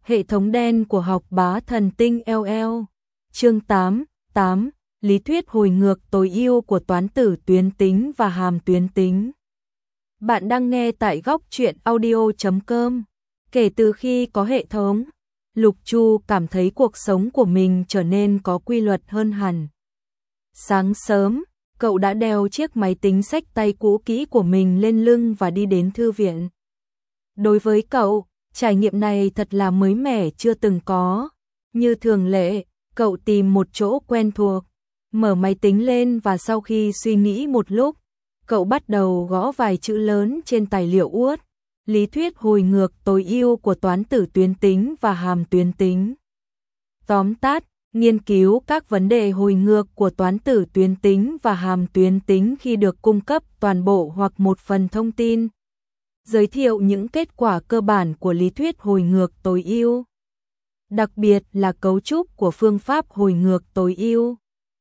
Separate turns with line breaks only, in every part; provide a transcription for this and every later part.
Hệ thống đen của học bá thần tinh LL. Chương 8. Lý thuyết hồi ngược tối ưu của toán tử tuyến tính và hàm tuyến tính. Bạn đang nghe tại góc truyện audio.com. Kể từ khi có hệ thống, Lục Chu cảm thấy cuộc sống của mình trở nên có quy luật hơn hẳn. Sáng sớm, cậu đã đeo chiếc máy tính xách tay cũ kỹ của mình lên lưng và đi đến thư viện. Đối với cậu, trải nghiệm này thật là mới mẻ chưa từng có. Như thường lệ, cậu tìm một chỗ quen thuộc, mở máy tính lên và sau khi suy nghĩ một lúc, cậu bắt đầu gõ vài chữ lớn trên tài liệu uất. Lý thuyết hồi ngược tối ưu của toán tử tuyến tính và hàm tuyến tính. Tóm tắt, nghiên cứu các vấn đề hồi ngược của toán tử tuyến tính và hàm tuyến tính khi được cung cấp toàn bộ hoặc một phần thông tin. Giới thiệu những kết quả cơ bản của lý thuyết hồi ngược tối ưu. Đặc biệt là cấu trúc của phương pháp hồi ngược tối ưu.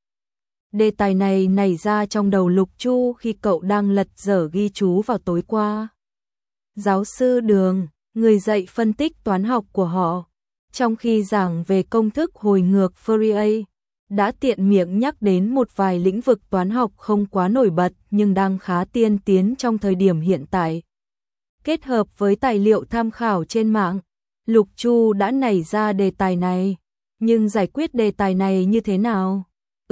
Đề tài này nảy ra trong đầu Lục Chu khi cậu đang lật dở ghi chú vào tối qua. Giáo sư Đường, người dạy phân tích toán học của họ, trong khi giảng về công thức hồi ngược Fourier, đã tiện miệng nhắc đến một vài lĩnh vực toán học không quá nổi bật nhưng đang khá tiên tiến trong thời điểm hiện tại. Kết hợp với tài liệu tham khảo trên mạng, Lục Chu đã nảy ra đề tài này. Nhưng giải quyết đề tài này như thế nào?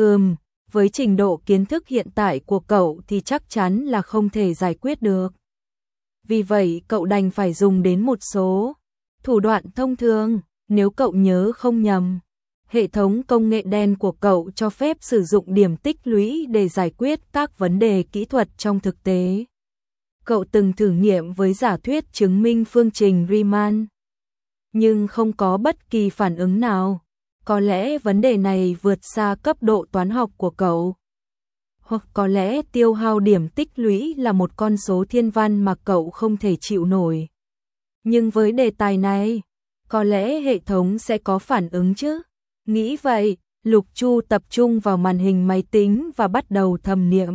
Với trình độ kiến thức hiện tại của cậu thì chắc chắn là không thể giải quyết được. Vì vậy cậu đành phải dùng đến một số thủ đoạn thông thường. Nếu cậu nhớ không nhầm, hệ thống công nghệ đen của cậu cho phép sử dụng điểm tích lũy để giải quyết các vấn đề kỹ thuật trong thực tế. Cậu từng thử nghiệm với giả thuyết chứng minh phương trình Riemann, nhưng không có bất kỳ phản ứng nào. Có lẽ vấn đề này vượt xa cấp độ toán học của cậu. Hoặc có lẽ tiêu hao điểm tích lũy là một con số thiên văn mà cậu không thể chịu nổi. Nhưng với đề tài này, có lẽ hệ thống sẽ có phản ứng chứ. Nghĩ vậy, Lục Chu tập trung vào màn hình máy tính và bắt đầu thầm niệm.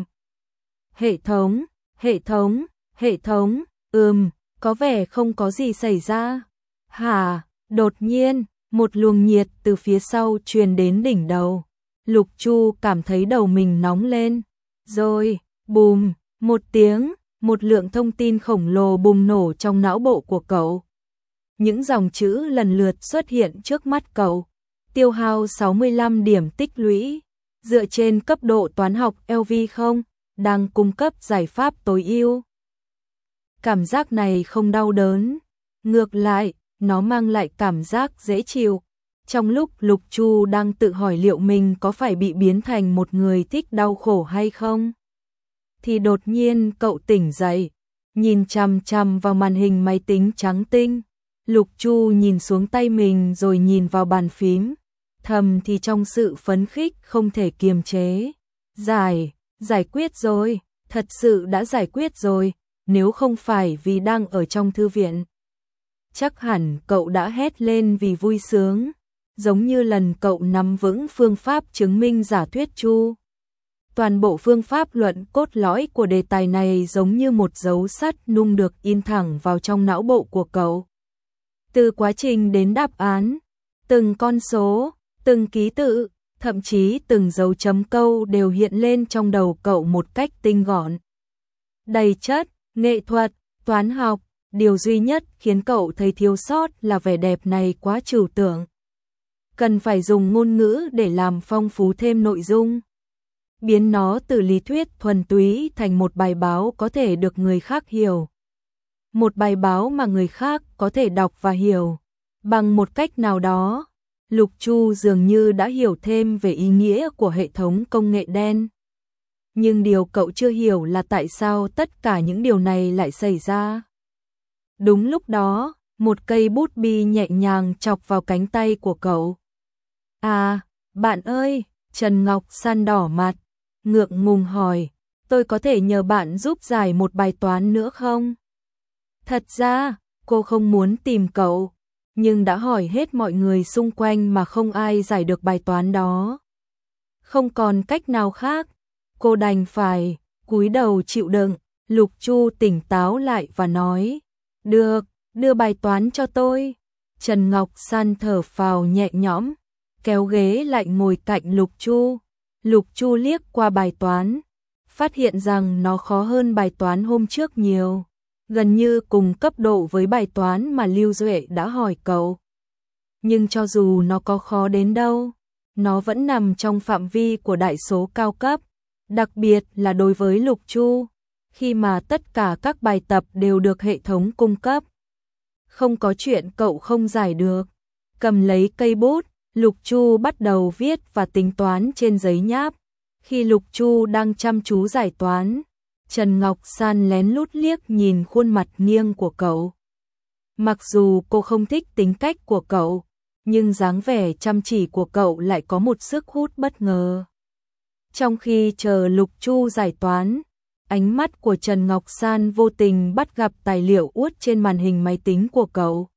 Hệ thống, có vẻ không có gì xảy ra. Đột nhiên, một luồng nhiệt từ phía sau truyền đến đỉnh đầu. Lục Chu cảm thấy đầu mình nóng lên. Rồi, bùm, một tiếng, một lượng thông tin khổng lồ bùng nổ trong não bộ của cậu. Những dòng chữ lần lượt xuất hiện trước mắt cậu. Tiêu hao 65 điểm tích lũy. Dựa trên cấp độ toán học LV0, đang cung cấp giải pháp tối ưu. Cảm giác này không đau đớn. Ngược lại, nó mang lại cảm giác dễ chịu. Trong lúc Lục Chu đang tự hỏi liệu mình có phải bị biến thành một người thích đau khổ hay không, thì đột nhiên cậu tỉnh dậy, nhìn chằm chằm vào màn hình máy tính trắng tinh. Lục Chu nhìn xuống tay mình rồi nhìn vào bàn phím, thầm thì trong sự phấn khích không thể kiềm chế. Giải quyết rồi, thật sự đã giải quyết rồi, nếu không phải vì đang ở trong thư viện. Chắc hẳn cậu đã hét lên vì vui sướng, giống như lần cậu nắm vững phương pháp chứng minh giả thuyết Chu. Toàn bộ phương pháp luận cốt lõi của đề tài này giống như một dấu sắt nung được in thẳng vào trong não bộ của cậu. Từ quá trình đến đáp án, từng con số, từng ký tự, thậm chí từng dấu chấm câu đều hiện lên trong đầu cậu một cách tinh gọn. Đầy chất, nghệ thuật, toán học, điều duy nhất khiến cậu thấy thiếu sót là vẻ đẹp này quá trừu tượng. Cần phải dùng ngôn ngữ để làm phong phú thêm nội dung. Biến nó từ lý thuyết thuần túy thành một bài báo có thể được người khác hiểu. Một bài báo mà người khác có thể đọc và hiểu. Bằng một cách nào đó, Lục Chu dường như đã hiểu thêm về ý nghĩa của hệ thống công nghệ đen. Nhưng điều cậu chưa hiểu là tại sao tất cả những điều này lại xảy ra. Đúng lúc đó, một cây bút bi nhẹ nhàng chọc vào cánh tay của cậu. Bạn ơi, Trần Ngọc San đỏ mặt, ngượng ngùng hỏi, tôi có thể nhờ bạn giúp giải một bài toán nữa không? Thật ra, cô không muốn tìm cậu, nhưng đã hỏi hết mọi người xung quanh mà không ai giải được bài toán đó. Không còn cách nào khác, cô đành phải cúi đầu chịu đựng. Lục Chu tỉnh táo lại và nói, được, đưa bài toán cho tôi. Trần Ngọc San thở phào nhẹ nhõm, kéo ghế lại ngồi cạnh Lục Chu. Lục Chu liếc qua bài toán, phát hiện rằng nó khó hơn bài toán hôm trước nhiều, gần như cùng cấp độ với bài toán mà Lưu Duệ đã hỏi cậu. Nhưng cho dù nó có khó đến đâu, nó vẫn nằm trong phạm vi của đại số cao cấp, đặc biệt là đối với Lục Chu, khi mà tất cả các bài tập đều được hệ thống cung cấp. Không có chuyện cậu không giải được. Cầm lấy cây bút, Lục Chu bắt đầu viết và tính toán trên giấy nháp. Khi Lục Chu đang chăm chú giải toán, Trần Ngọc San lén lút liếc nhìn khuôn mặt nghiêng của cậu. Mặc dù cô không thích tính cách của cậu, nhưng dáng vẻ chăm chỉ của cậu lại có một sức hút bất ngờ. Trong khi chờ Lục Chu giải toán, ánh mắt của Trần Ngọc San vô tình bắt gặp tài liệu uất trên màn hình máy tính của cậu.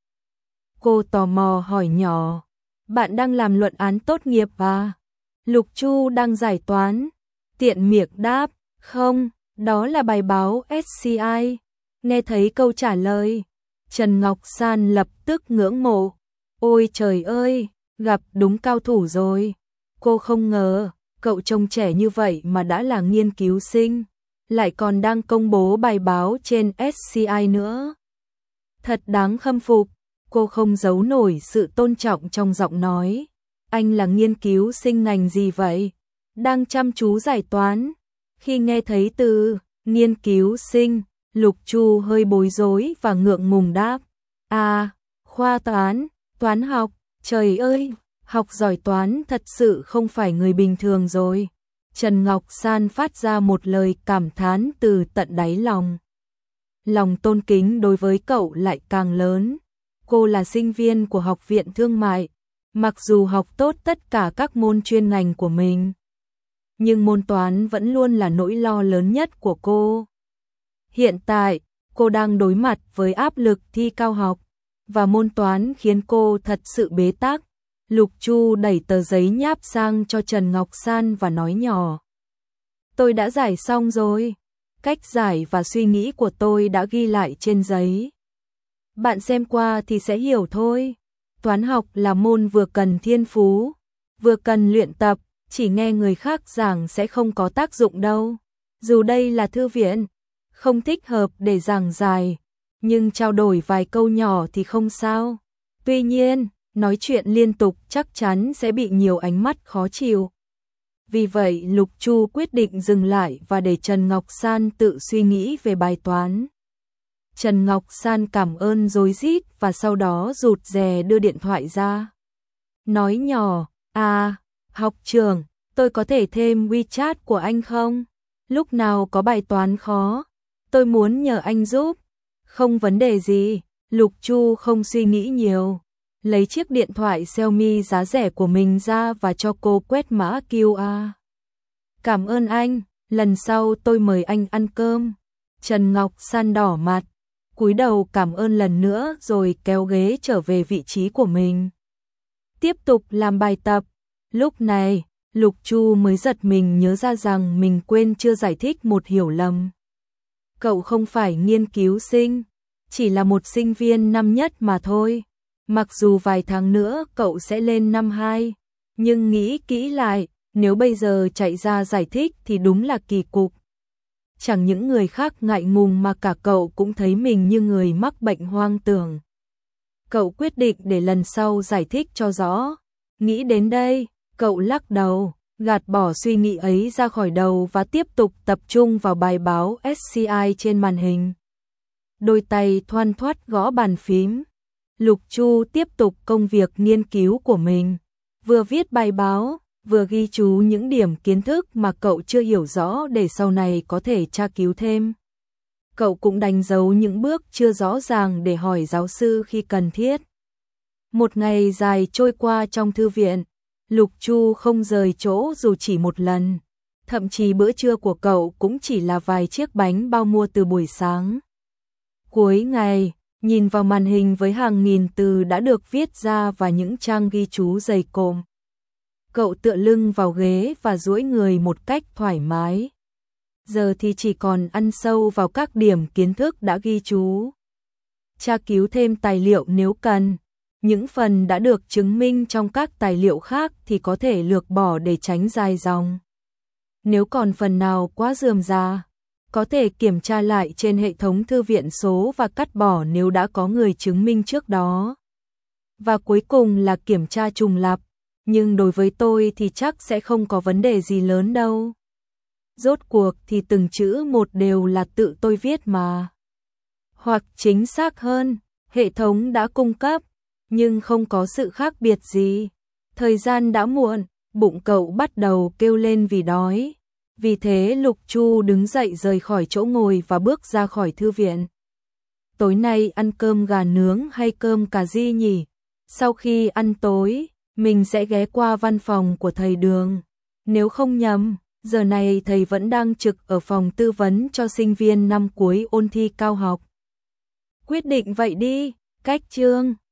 Cô tò mò hỏi nhỏ, bạn đang làm luận án tốt nghiệp à? Lục Chu đang giải toán, tiện miệng đáp, không, đó là bài báo SCI. Nghe thấy câu trả lời, Trần Ngọc San lập tức ngưỡng mộ. Ôi trời ơi, gặp đúng cao thủ rồi. Cô không ngờ, cậu trông trẻ như vậy mà đã là nghiên cứu sinh, lại còn đang công bố bài báo trên SCI nữa. Thật đáng khâm phục, cô không giấu nổi sự tôn trọng trong giọng nói. Anh là nghiên cứu sinh ngành gì vậy? Đang chăm chú giải toán. Khi nghe thấy từ nghiên cứu sinh, Lục Chu hơi bối rối và ngượng ngùng đáp. À, khoa toán, toán học, trời ơi, học giỏi toán thật sự không phải người bình thường rồi. Trần Ngọc San phát ra một lời cảm thán từ tận đáy lòng. Lòng tôn kính đối với cậu lại càng lớn. Cô là sinh viên của Học viện Thương mại, mặc dù học tốt tất cả các môn chuyên ngành của mình, nhưng môn toán vẫn luôn là nỗi lo lớn nhất của cô. Hiện tại, cô đang đối mặt với áp lực thi cao học, và môn toán khiến cô thật sự bế tắc. Lục Chu đẩy tờ giấy nháp sang cho Trần Ngọc San và nói nhỏ. Tôi đã giải xong rồi. Cách giải và suy nghĩ của tôi đã ghi lại trên giấy. Bạn xem qua thì sẽ hiểu thôi. Toán học là môn vừa cần thiên phú, vừa cần luyện tập, chỉ nghe người khác giảng sẽ không có tác dụng đâu. Dù đây là thư viện, không thích hợp để giảng dài, nhưng trao đổi vài câu nhỏ thì không sao. Tuy nhiên, nói chuyện liên tục chắc chắn sẽ bị nhiều ánh mắt khó chịu. Vì vậy Lục Chu quyết định dừng lại và để Trần Ngọc San tự suy nghĩ về bài toán. Trần Ngọc San cảm ơn rối rít và sau đó rụt rè đưa điện thoại ra. Nói nhỏ, à, học trưởng, tôi có thể thêm WeChat của anh không? Lúc nào có bài toán khó, tôi muốn nhờ anh giúp. Không vấn đề gì, Lục Chu không suy nghĩ nhiều. Lấy chiếc điện thoại Xiaomi giá rẻ của mình ra và cho cô quét mã QR. Cảm ơn anh, lần sau tôi mời anh ăn cơm. Trần Ngọc San đỏ mặt, cúi đầu cảm ơn lần nữa rồi kéo ghế trở về vị trí của mình. Tiếp tục làm bài tập. Lúc này, Lục Chu mới giật mình nhớ ra rằng mình quên chưa giải thích một hiểu lầm. Cậu không phải nghiên cứu sinh, chỉ là một sinh viên năm nhất mà thôi. Mặc dù vài tháng nữa cậu sẽ lên năm 2, nhưng nghĩ kỹ lại, nếu bây giờ chạy ra giải thích thì đúng là kỳ cục. Chẳng những người khác ngại ngùng mà cả cậu cũng thấy mình như người mắc bệnh hoang tưởng. Cậu quyết định để lần sau giải thích cho rõ. Nghĩ đến đây, cậu lắc đầu, gạt bỏ suy nghĩ ấy ra khỏi đầu và tiếp tục tập trung vào bài báo SCI trên màn hình. Đôi tay thoăn thoắt gõ bàn phím. Lục Chu tiếp tục công việc nghiên cứu của mình, vừa viết bài báo, vừa ghi chú những điểm kiến thức mà cậu chưa hiểu rõ để sau này có thể tra cứu thêm. Cậu cũng đánh dấu những bước chưa rõ ràng để hỏi giáo sư khi cần thiết. Một ngày dài trôi qua trong thư viện, Lục Chu không rời chỗ dù chỉ một lần. Thậm chí bữa trưa của cậu cũng chỉ là vài chiếc bánh bao mua từ buổi sáng. Cuối ngày, nhìn vào màn hình với hàng nghìn từ đã được viết ra và những trang ghi chú dày cộm. Cậu tựa lưng vào ghế và duỗi người một cách thoải mái. Giờ thì chỉ còn ăn sâu vào các điểm kiến thức đã ghi chú. Tra cứu thêm tài liệu nếu cần. những phần đã được chứng minh trong các tài liệu khác thì có thể lược bỏ để tránh dài dòng. Nếu còn phần nào quá rườm rà, có thể kiểm tra lại trên hệ thống thư viện số và cắt bỏ nếu đã có người chứng minh trước đó. Và cuối cùng là kiểm tra trùng lặp, nhưng đối với tôi thì chắc sẽ không có vấn đề gì lớn đâu. Rốt cuộc thì từng chữ một đều là tự tôi viết mà. Hoặc chính xác hơn, hệ thống đã cung cấp, nhưng không có sự khác biệt gì. Thời gian đã muộn, bụng cậu bắt đầu kêu lên vì đói. Vì thế Lục Chu đứng dậy rời khỏi chỗ ngồi và bước ra khỏi thư viện. Tối nay ăn cơm gà nướng hay cơm cà ri nhỉ? Sau khi ăn tối, mình sẽ ghé qua văn phòng của thầy Đường. Nếu không nhầm, giờ này thầy vẫn đang trực ở phòng tư vấn cho sinh viên năm cuối ôn thi cao học. Quyết định vậy đi, cách chương.